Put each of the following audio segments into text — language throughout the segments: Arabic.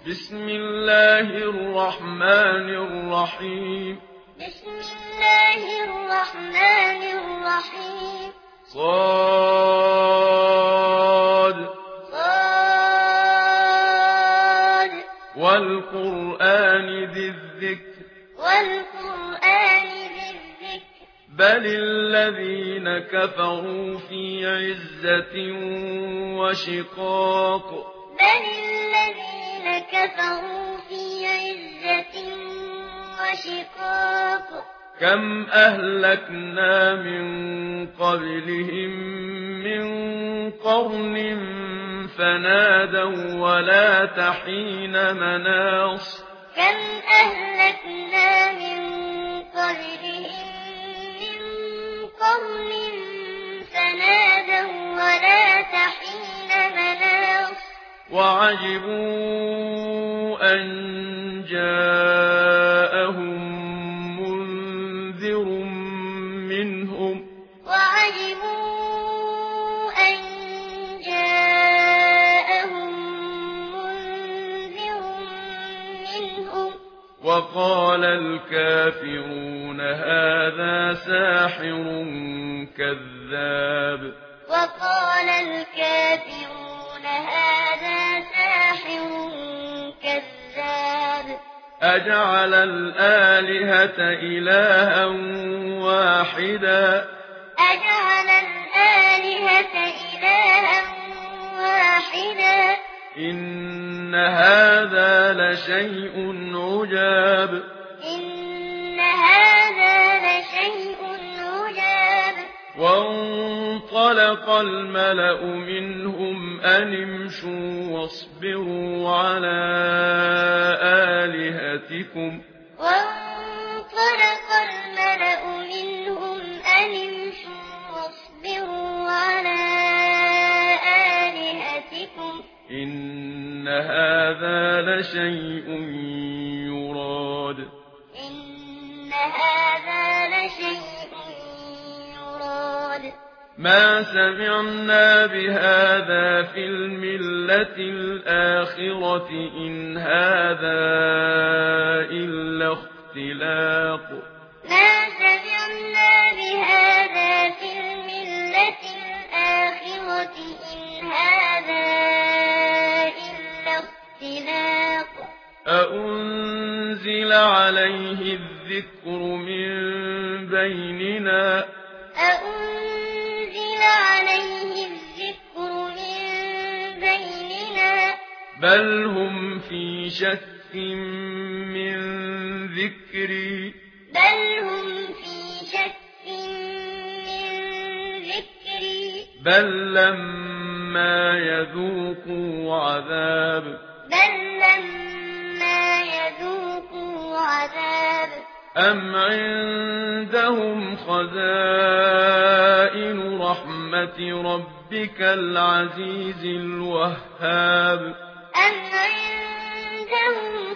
بسم الله الرحمن الرحيم بسم الله الرحمن الرحيم صاد صاد والقرآن ذي الذكر والقرآن ذي الذكر بل الذين كفروا في عزة وشقاق بل الذين كفروا في عزة وشقاق كم أهلكنا من قبلهم من قرن فنادوا ولا تحين مناص كم أهلكنا من قبلهم من قرن فنادوا ولا تحين مناص وعجبوا أن جاءهم منذر منهم وعجبوا أن جاءهم منذر منهم وقال الكافرون هذا ساحر كذاب وقال الكافرون هذا ساحر كذاب أجعل الآلهة إلها واحدا أجعل الآلهة إلها واحدا إن هذا لشيء عجاب إن هذا لشيء عجاب وانطلق الملأ منهم أن امشوا واصبروا على آلهتكم وانطلق الملأ منهم أن امشوا واصبروا على آلهتكم إن هذا لشيء يراد إن هذا لشيء يراد ما سمعنا بهذا في الملة الآخرة إن هذا إلا اختلاق ما سمعنا بهذا في الملة الآخرة إن هذا إلا اختلاق أأنزل عليه الذكر من بيننا أأنزل عليه الذكر من بيننا بل هم في شك من ذكري بل هم في شك من ذكري بل لما يذوقوا عذاب بل لما يذوقوا عذاب أم عندهم خزائن رحمة ربك العزيز الوهاب أم عندهم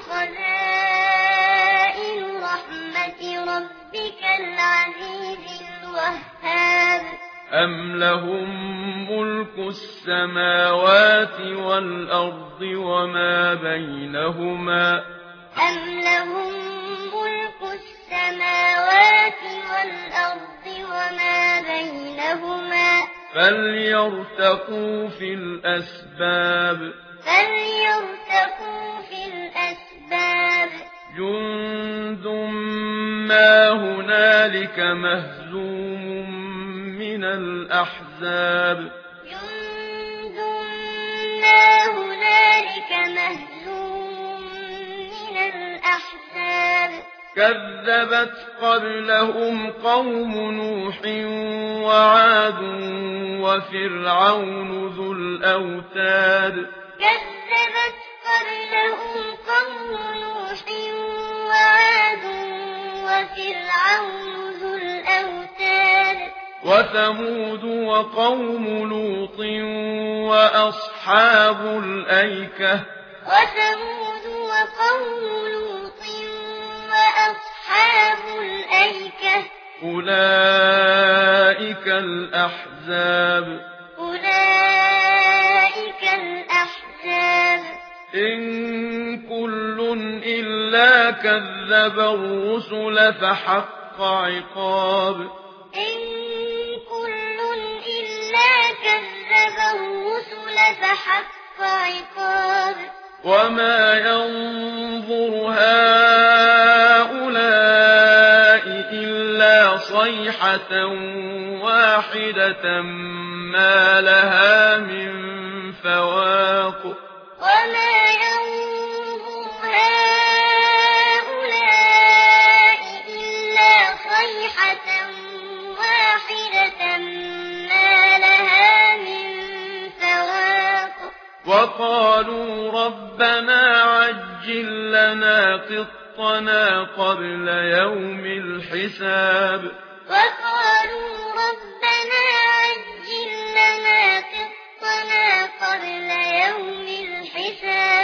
خزائن رحمة ربك العزيز الوهاب أم لهم ملك السماوات والأرض وما بينهما أم لهم ملك السماوات والأرض وما بينهما فليرتقوا في الأسباب فليرتقوا في الأسباب جند ما هنالك مهزوم من الأحزاب جند ما هنالك مهزوم من الأحزاب كذبت قبلهم قوم نوح وعاد وفرعون ذو الأوتاد كذبت قبلهم قوم نوح وعاد وفرعون ذو الأوتاد وثمود وقوم لوط وأصحاب الأيكة وثمود وقوم لوط وأصحاب الأيكة أولئك الأحزاب أولئك الأحزاب إن كذب الرسل فحق عقاب إن كل إلا كذب الرسل فحق عقاب وما ينظر هؤلاء إلا صيحة واحدة ما لها من فواق وما ينظر هؤلاء إلا صيحة واحدة ما لها من فواق وقالوا ربنا عجل لنا قطنا قبل يوم الحساب وقالوا ربنا عجل لنا قطنا قبل يوم الحساب